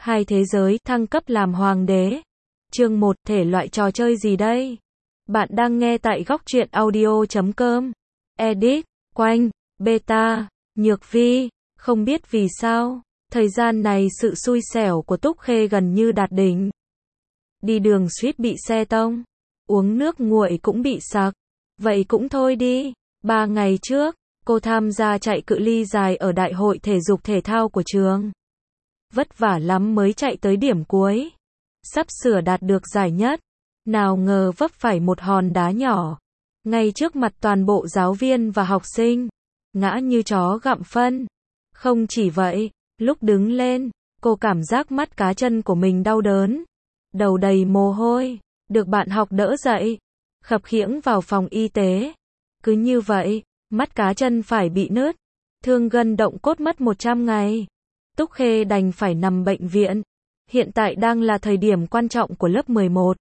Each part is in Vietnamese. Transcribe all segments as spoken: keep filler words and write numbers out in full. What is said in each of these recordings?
Hai thế giới, thăng cấp làm hoàng đế. Chương một, thể loại trò chơi gì đây? Bạn đang nghe tại góc truyện audio chấm com. Edit, Quanh, Beta, Nhược Vi. Không biết vì sao, thời gian này sự xui xẻo của Túc Khê gần như đạt đỉnh. Đi đường suýt bị xe tông, uống nước nguội cũng bị sặc. Vậy cũng thôi đi. Ba ngày trước, cô tham gia chạy cự ly dài ở đại hội thể dục thể thao của trường. Vất vả lắm mới chạy tới điểm cuối. Sắp sửa đạt được giải nhất. Nào ngờ vấp phải một hòn đá nhỏ. Ngay trước mặt toàn bộ giáo viên và học sinh. Ngã như chó gặm phân. Không chỉ vậy, lúc đứng lên, cô cảm giác mắt cá chân của mình đau đớn. Đầu đầy mồ hôi. Được bạn học đỡ dậy. Khập khiễng vào phòng y tế. Cứ như vậy, mắt cá chân phải bị nứt. Thương gân động cốt mất một trăm ngày. Túc Khê đành phải nằm bệnh viện. Hiện tại đang là thời điểm quan trọng của lớp mười một.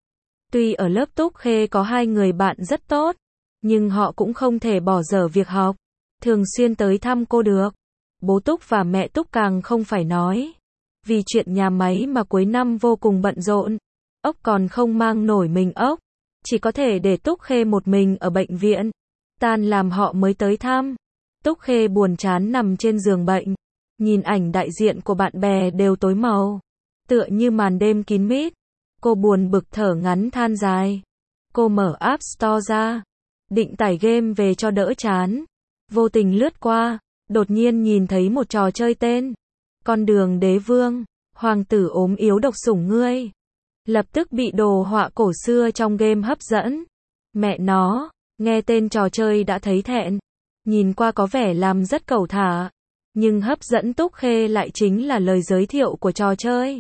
Tuy ở lớp Túc Khê có hai người bạn rất tốt, nhưng họ cũng không thể bỏ dở việc học. Thường xuyên tới thăm cô được. Bố Túc và mẹ Túc càng không phải nói. Vì chuyện nhà máy mà cuối năm vô cùng bận rộn. Ốc còn không mang nổi mình ốc. Chỉ có thể để Túc Khê một mình ở bệnh viện. Tan làm họ mới tới thăm. Túc Khê buồn chán nằm trên giường bệnh. Nhìn ảnh đại diện của bạn bè đều tối màu. Tựa như màn đêm kín mít. Cô buồn bực thở ngắn than dài. Cô mở App Store ra. Định tải game về cho đỡ chán. Vô tình lướt qua. Đột nhiên nhìn thấy một trò chơi tên. Con đường đế vương. Hoàng tử ốm yếu độc sủng ngươi. Lập tức bị đồ họa cổ xưa trong game hấp dẫn. Mẹ nó, nghe tên trò chơi đã thấy thẹn. Nhìn qua có vẻ làm rất cẩu thả. Nhưng hấp dẫn Túc Khê lại chính là lời giới thiệu của trò chơi.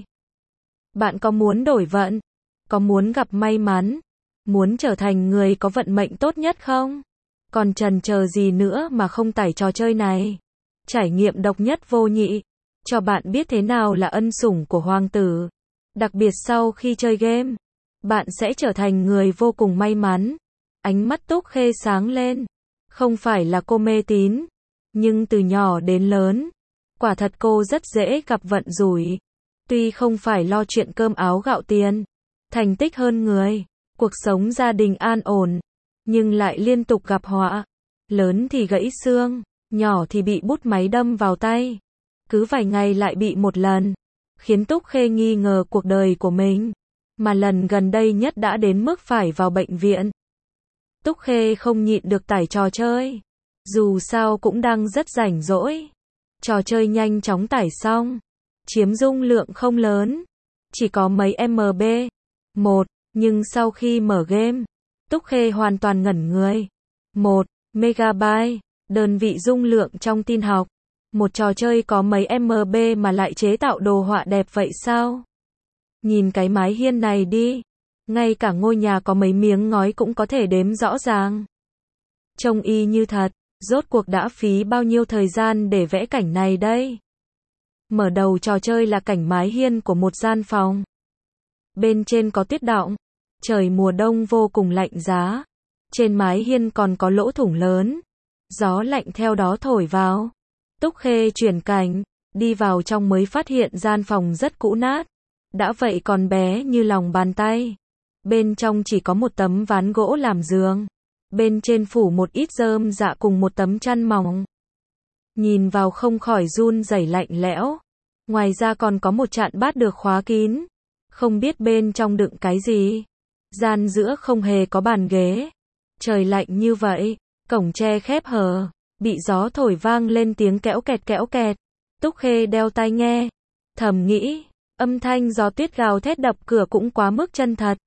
Bạn có muốn đổi vận? Có muốn gặp may mắn? Muốn trở thành người có vận mệnh tốt nhất không? Còn chần chờ gì nữa mà không tải trò chơi này? Trải nghiệm độc nhất vô nhị. Cho bạn biết thế nào là ân sủng của hoàng tử. Đặc biệt sau khi chơi game, bạn sẽ trở thành người vô cùng may mắn. Ánh mắt Túc Khê sáng lên. Không phải là cô mê tín, nhưng từ nhỏ đến lớn, quả thật cô rất dễ gặp vận rủi. Tuy không phải lo chuyện cơm áo gạo tiền, thành tích hơn người, cuộc sống gia đình an ổn, nhưng lại liên tục gặp họa. Lớn thì gãy xương, nhỏ thì bị bút máy đâm vào tay. Cứ vài ngày lại bị một lần, khiến Túc Khê nghi ngờ cuộc đời của mình. Mà lần gần đây nhất đã đến mức phải vào bệnh viện. Túc Khê không nhịn được tải trò chơi. Dù sao cũng đang rất rảnh rỗi. Trò chơi nhanh chóng tải xong. Chiếm dung lượng không lớn. Chỉ có mấy em bê. Một, nhưng sau khi mở game, Túc Khê hoàn toàn ngẩn người. Một megabyte, đơn vị dung lượng trong tin học. Một trò chơi có mấy em bê mà lại chế tạo đồ họa đẹp vậy sao? Nhìn cái mái hiên này đi. Ngay cả ngôi nhà có mấy miếng ngói cũng có thể đếm rõ ràng. Trông y như thật. Rốt cuộc đã phí bao nhiêu thời gian để vẽ cảnh này đây? Mở đầu trò chơi là cảnh mái hiên của một gian phòng. Bên trên có tuyết đọng. Trời mùa đông vô cùng lạnh giá. Trên mái hiên còn có lỗ thủng lớn. Gió lạnh theo đó thổi vào. Túc Khê chuyển cảnh, đi vào trong mới phát hiện gian phòng rất cũ nát. Đã vậy còn bé như lòng bàn tay. Bên trong chỉ có một tấm ván gỗ làm giường. Bên trên phủ một ít rơm rạ cùng một tấm chăn mỏng. Nhìn vào không khỏi run rẩy lạnh lẽo. Ngoài ra còn có một chạn bát được khóa kín. Không biết bên trong đựng cái gì. Gian giữa không hề có bàn ghế. Trời lạnh như vậy, cổng tre khép hờ. Bị gió thổi vang lên tiếng kẽo kẹt kẽo kẹt. Túc Khê đeo tai nghe. Thầm nghĩ, âm thanh gió tuyết gào thét đập cửa cũng quá mức chân thật.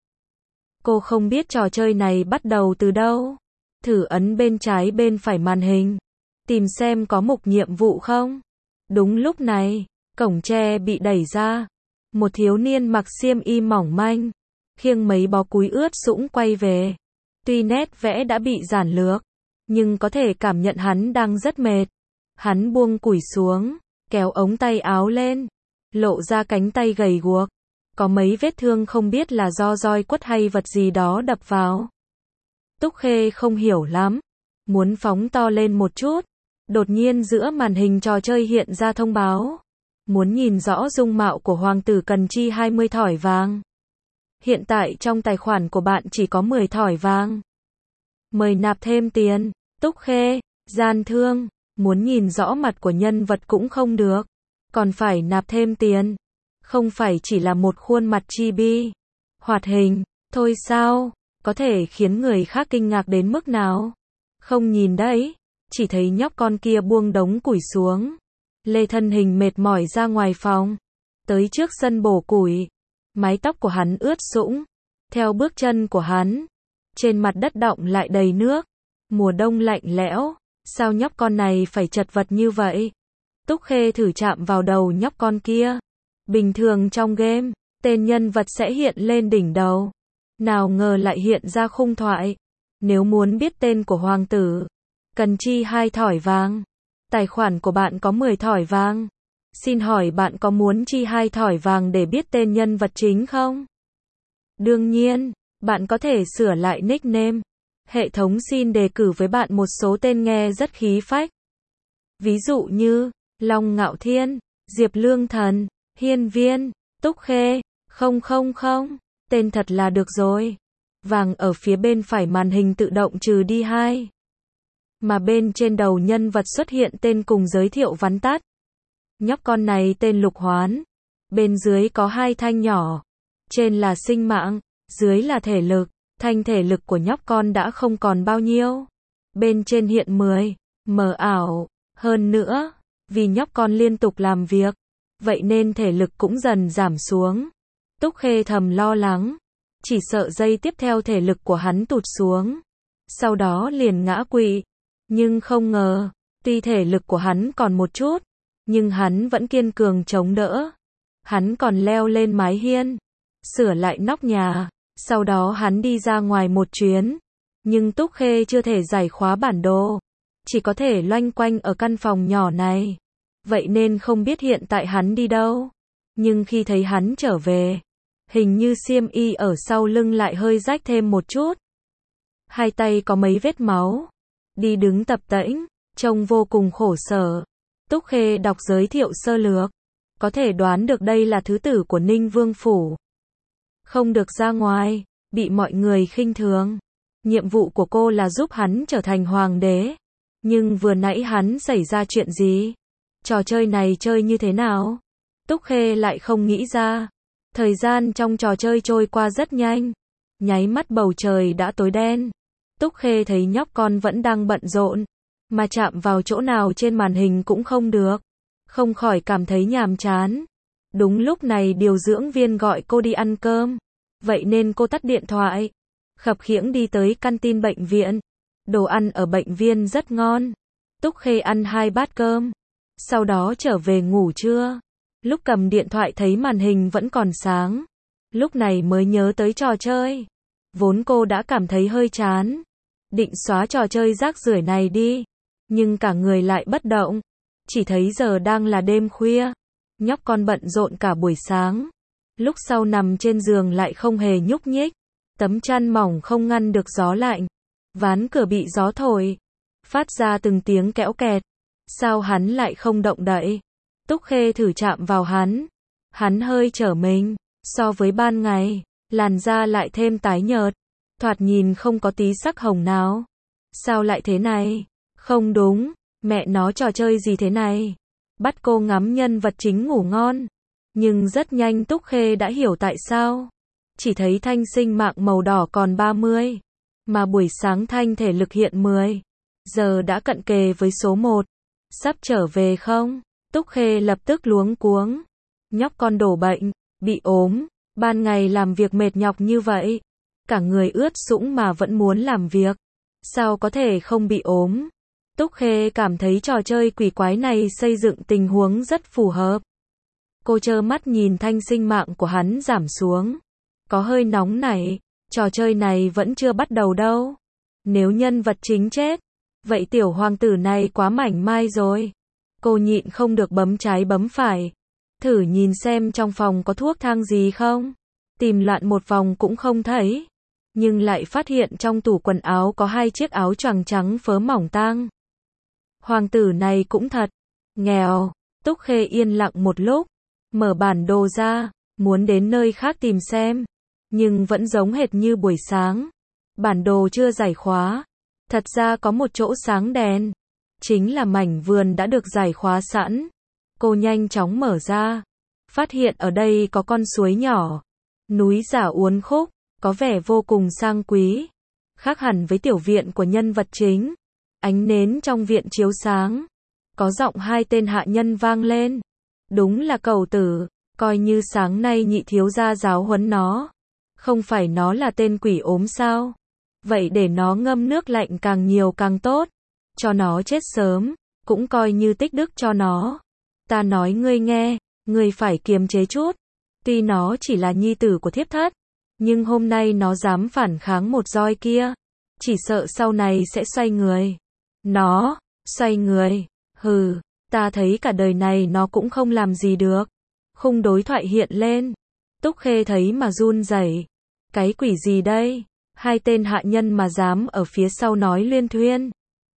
Cô không biết trò chơi này bắt đầu từ đâu. Thử ấn bên trái bên phải màn hình. Tìm xem có mục nhiệm vụ không. Đúng lúc này, cổng tre bị đẩy ra. Một thiếu niên mặc xiêm y mỏng manh, khiêng mấy bó cúi ướt sũng quay về. Tuy nét vẽ đã bị giản lược, nhưng có thể cảm nhận hắn đang rất mệt. Hắn buông củi xuống, kéo ống tay áo lên, lộ ra cánh tay gầy guộc. Có mấy vết thương không biết là do roi quất hay vật gì đó đập vào. Túc Khê không hiểu lắm. Muốn phóng to lên một chút. Đột nhiên giữa màn hình trò chơi hiện ra thông báo. Muốn nhìn rõ dung mạo của hoàng tử cần chi hai mươi thỏi vàng. Hiện tại trong tài khoản của bạn chỉ có mười thỏi vàng. Mời nạp thêm tiền. Túc Khê, gian thương, muốn nhìn rõ mặt của nhân vật cũng không được. Còn phải nạp thêm tiền. Không phải chỉ là một khuôn mặt chibi, hoạt hình, thôi sao, có thể khiến người khác kinh ngạc đến mức nào. Không nhìn đấy, chỉ thấy nhóc con kia buông đống củi xuống. Lê thân hình mệt mỏi ra ngoài phòng. Tới trước sân bổ củi. Mái tóc của hắn ướt sũng. Theo bước chân của hắn, trên mặt đất đọng lại đầy nước. Mùa đông lạnh lẽo, sao nhóc con này phải chật vật như vậy? Túc Khê thử chạm vào đầu nhóc con kia. Bình thường trong game, tên nhân vật sẽ hiện lên đỉnh đầu. Nào ngờ lại hiện ra khung thoại. Nếu muốn biết tên của hoàng tử, cần chi hai thỏi vàng. Tài khoản của bạn có mười thỏi vàng. Xin hỏi bạn có muốn chi hai thỏi vàng để biết tên nhân vật chính không? Đương nhiên, bạn có thể sửa lại nickname. Hệ thống xin đề cử với bạn một số tên nghe rất khí phách. Ví dụ như, Long Ngạo Thiên, Diệp Lương Thần, Hiên Viên, Túc Khê, không không không, tên thật là được rồi. Vàng ở phía bên phải màn hình tự động trừ đi hai. Mà bên trên đầu nhân vật xuất hiện tên cùng giới thiệu vắn tắt. Nhóc con này tên Lục Hoán. Bên dưới có hai thanh nhỏ. Trên là sinh mạng, dưới là thể lực. Thanh thể lực của nhóc con đã không còn bao nhiêu. Bên trên hiện mười, mờ ảo. Hơn nữa, vì nhóc con liên tục làm việc, vậy nên thể lực cũng dần giảm xuống. Túc Khê thầm lo lắng. Chỉ sợ giây tiếp theo thể lực của hắn tụt xuống. Sau đó liền ngã quỵ. Nhưng không ngờ, tuy thể lực của hắn còn một chút, nhưng hắn vẫn kiên cường chống đỡ. Hắn còn leo lên mái hiên, sửa lại nóc nhà. Sau đó hắn đi ra ngoài một chuyến. Nhưng Túc Khê chưa thể giải khóa bản đồ. Chỉ có thể loanh quanh ở căn phòng nhỏ này. Vậy nên không biết hiện tại hắn đi đâu. Nhưng khi thấy hắn trở về, hình như xiêm y ở sau lưng lại hơi rách thêm một chút. Hai tay có mấy vết máu. Đi đứng tập tễnh, trông vô cùng khổ sở. Túc Khê đọc giới thiệu sơ lược. Có thể đoán được đây là thứ tử của Ninh Vương Phủ. Không được ra ngoài, bị mọi người khinh thường. Nhiệm vụ của cô là giúp hắn trở thành hoàng đế. Nhưng vừa nãy hắn xảy ra chuyện gì? Trò chơi này chơi như thế nào? Túc Khê lại không nghĩ ra. Thời gian trong trò chơi trôi qua rất nhanh. Nháy mắt bầu trời đã tối đen. Túc Khê thấy nhóc con vẫn đang bận rộn. Mà chạm vào chỗ nào trên màn hình cũng không được. Không khỏi cảm thấy nhàm chán. Đúng lúc này điều dưỡng viên gọi cô đi ăn cơm. Vậy nên cô tắt điện thoại. Khập khiễng đi tới canteen bệnh viện. Đồ ăn ở bệnh viện rất ngon. Túc Khê ăn hai bát cơm. Sau đó trở về ngủ trưa. Lúc cầm điện thoại thấy màn hình vẫn còn sáng. Lúc này mới nhớ tới trò chơi. Vốn cô đã cảm thấy hơi chán. Định xóa trò chơi rác rưởi này đi. Nhưng cả người lại bất động. Chỉ thấy giờ đang là đêm khuya. Nhóc con bận rộn cả buổi sáng. Lúc sau nằm trên giường lại không hề nhúc nhích. Tấm chăn mỏng không ngăn được gió lạnh. Ván cửa bị gió thổi. Phát ra từng tiếng kéo kẹt. Sao hắn lại không động đậy? Túc Khê thử chạm vào hắn. Hắn hơi trở mình. So với ban ngày, làn da lại thêm tái nhợt. Thoạt nhìn không có tí sắc hồng nào. Sao lại thế này? Không đúng. Mẹ nó trò chơi gì thế này? Bắt cô ngắm nhân vật chính ngủ ngon. Nhưng rất nhanh Túc Khê đã hiểu tại sao. Chỉ thấy thanh sinh mạng màu đỏ còn ba mươi. Mà buổi sáng thanh thể lực hiện mười. Giờ đã cận kề với số một. Sắp trở về không? Túc Khê lập tức luống cuống. Nhóc con đổ bệnh, bị ốm. Ban ngày làm việc mệt nhọc như vậy. Cả người ướt sũng mà vẫn muốn làm việc. Sao có thể không bị ốm? Túc Khê cảm thấy trò chơi quỷ quái này xây dựng tình huống rất phù hợp. Cô trơ mắt nhìn thanh sinh mạng của hắn giảm xuống. Có hơi nóng nảy. Trò chơi này vẫn chưa bắt đầu đâu. Nếu nhân vật chính chết, vậy tiểu hoàng tử này quá mảnh mai rồi. Cô nhịn không được bấm trái bấm phải. Thử nhìn xem trong phòng có thuốc thang gì không. Tìm loạn một vòng cũng không thấy. Nhưng lại phát hiện trong tủ quần áo có hai chiếc áo choàng trắng phớ mỏng tang. Hoàng tử này cũng thật nghèo. Túc Khê yên lặng một lúc, mở bản đồ ra, muốn đến nơi khác tìm xem, nhưng vẫn giống hệt như buổi sáng. Bản đồ chưa giải khóa. Thật ra có một chỗ sáng đèn, chính là mảnh vườn đã được giải khóa sẵn. Cô nhanh chóng mở ra, phát hiện ở đây có con suối nhỏ, núi giả uốn khúc, có vẻ vô cùng sang quý, khác hẳn với tiểu viện của nhân vật chính. Ánh nến trong viện chiếu sáng, có giọng hai tên hạ nhân vang lên. Đúng là Cẩu Tử, coi như sáng nay nhị thiếu gia giáo huấn nó. Không phải nó là tên quỷ ốm sao? Vậy để nó ngâm nước lạnh càng nhiều càng tốt, cho nó chết sớm, cũng coi như tích đức cho nó. Ta nói ngươi nghe, ngươi phải kiềm chế chút. Tuy nó chỉ là nhi tử của thiếp thất, nhưng hôm nay nó dám phản kháng một roi kia, chỉ sợ sau này sẽ xoay người. Nó, xoay người, hừ, ta thấy cả đời này nó cũng không làm gì được. Khung đối thoại hiện lên, Túc Khê thấy mà run rẩy. Cái quỷ gì đây? Hai tên hạ nhân mà dám ở phía sau nói luyên thuyên.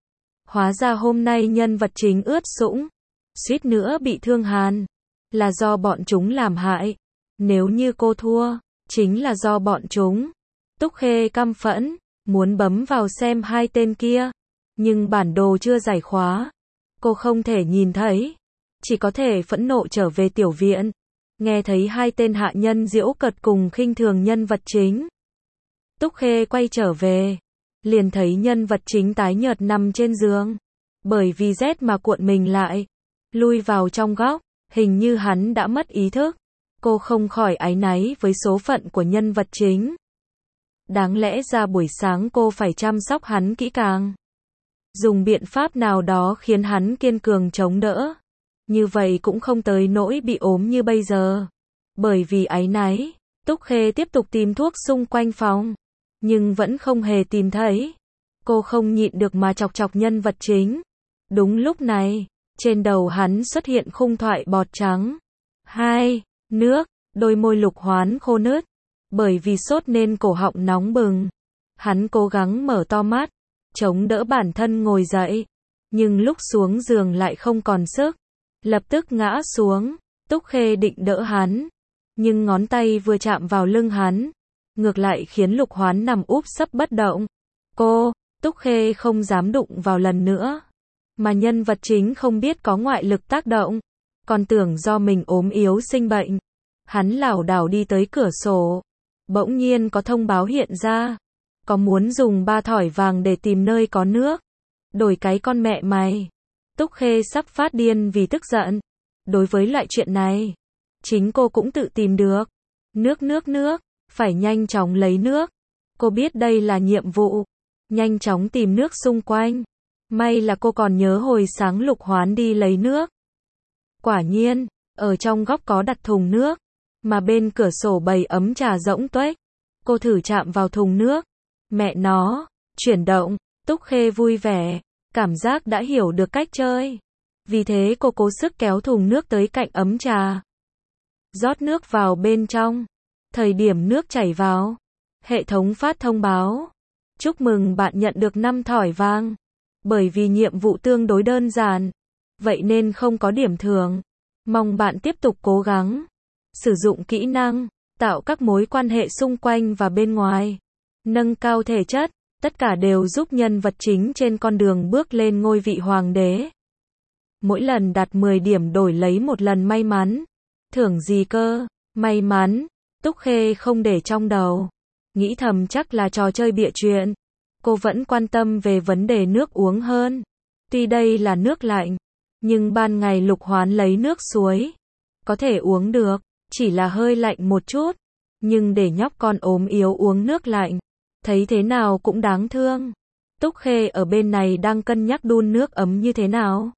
Hóa ra hôm nay nhân vật chính ướt sũng, suýt nữa bị thương hàn, là do bọn chúng làm hại. Nếu như cô thua, chính là do bọn chúng. Túc Khê căm phẫn, muốn bấm vào xem hai tên kia, nhưng bản đồ chưa giải khóa, cô không thể nhìn thấy, chỉ có thể phẫn nộ trở về tiểu viện. Nghe thấy hai tên hạ nhân giễu cợt cùng khinh thường nhân vật chính, Túc Khê quay trở về, liền thấy nhân vật chính tái nhợt nằm trên giường, bởi vì rét mà cuộn mình lại, lui vào trong góc, hình như hắn đã mất ý thức. Cô không khỏi áy náy với số phận của nhân vật chính. Đáng lẽ ra buổi sáng cô phải chăm sóc hắn kỹ càng, dùng biện pháp nào đó khiến hắn kiên cường chống đỡ. Như vậy cũng không tới nỗi bị ốm như bây giờ. Bởi vì áy náy, Túc Khê tiếp tục tìm thuốc xung quanh phòng, nhưng vẫn không hề tìm thấy. Cô không nhịn được mà chọc chọc nhân vật chính. Đúng lúc này, trên đầu hắn xuất hiện khung thoại bọt trắng. Hai, nước, đôi môi Lục Hoán khô nứt, bởi vì sốt nên cổ họng nóng bừng. Hắn cố gắng mở to mắt, chống đỡ bản thân ngồi dậy, nhưng lúc xuống giường lại không còn sức, lập tức ngã xuống. Túc Khê định đỡ hắn, nhưng ngón tay vừa chạm vào lưng hắn, ngược lại khiến Lục Hoán nằm úp sấp bất động. Cô, Túc Khê không dám đụng vào lần nữa, mà nhân vật chính không biết có ngoại lực tác động, còn tưởng do mình ốm yếu sinh bệnh. Hắn lảo đảo đi tới cửa sổ, bỗng nhiên có thông báo hiện ra, có muốn dùng ba thỏi vàng để tìm nơi có nước. Đổi cái con mẹ mày. Túc Khê sắp phát điên vì tức giận. Đối với loại chuyện này, chính cô cũng tự tìm được. Nước nước nước, phải nhanh chóng lấy nước. Cô biết đây là nhiệm vụ, nhanh chóng tìm nước xung quanh. May là cô còn nhớ hồi sáng Lục Hoán đi lấy nước. Quả nhiên, ở trong góc có đặt thùng nước, mà bên cửa sổ bày ấm trà rỗng tuếch. Cô thử chạm vào thùng nước. Mẹ nó, chuyển động. Túc Khê vui vẻ, cảm giác đã hiểu được cách chơi. Vì thế cô cố sức kéo thùng nước tới cạnh ấm trà, rót nước vào bên trong. Thời điểm nước chảy vào, hệ thống phát thông báo. Chúc mừng bạn nhận được năm thỏi vàng. Bởi vì nhiệm vụ tương đối đơn giản, vậy nên không có điểm thưởng. Mong bạn tiếp tục cố gắng. Sử dụng kỹ năng, tạo các mối quan hệ xung quanh và bên ngoài. Nâng cao thể chất, tất cả đều giúp nhân vật chính trên con đường bước lên ngôi vị hoàng đế. Mỗi lần đạt mười điểm đổi lấy một lần may mắn. Thưởng gì cơ? May mắn. Túc Khê không để trong đầu, nghĩ thầm chắc là trò chơi bịa chuyện. Cô vẫn quan tâm về vấn đề nước uống hơn. Tuy đây là nước lạnh, nhưng ban ngày Lục Hoán lấy nước suối, có thể uống được, chỉ là hơi lạnh một chút. Nhưng để nhóc con ốm yếu uống nước lạnh, thấy thế nào cũng đáng thương. Túc Khê ở bên này đang cân nhắc đun nước ấm như thế nào.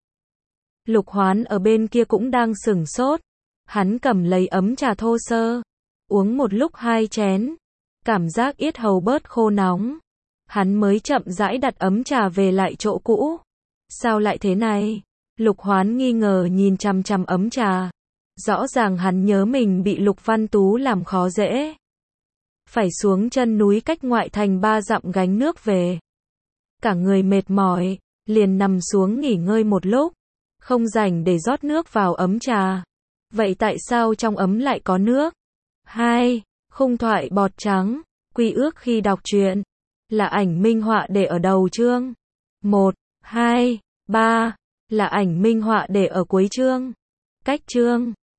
Lục Hoán ở bên kia cũng đang sửng sốt. Hắn cầm lấy ấm trà thô sơ, uống một lúc hai chén, cảm giác yết hầu bớt khô nóng. Hắn mới chậm rãi đặt ấm trà về lại chỗ cũ. Sao lại thế này? Lục Hoán nghi ngờ nhìn chằm chằm ấm trà. Rõ ràng hắn nhớ mình bị Lục Văn Tú làm khó dễ, phải xuống chân núi cách ngoại thành ba dặm gánh nước về. Cả người mệt mỏi, liền nằm xuống nghỉ ngơi một lúc. Không rảnh để rót nước vào ấm trà. Vậy tại sao trong ấm lại có nước? hai. Khung thoại bọt trắng. Quy ước khi đọc truyện. Là ảnh minh họa để ở đầu chương. một, hai, ba. Là ảnh minh họa để ở cuối chương. Cách chương.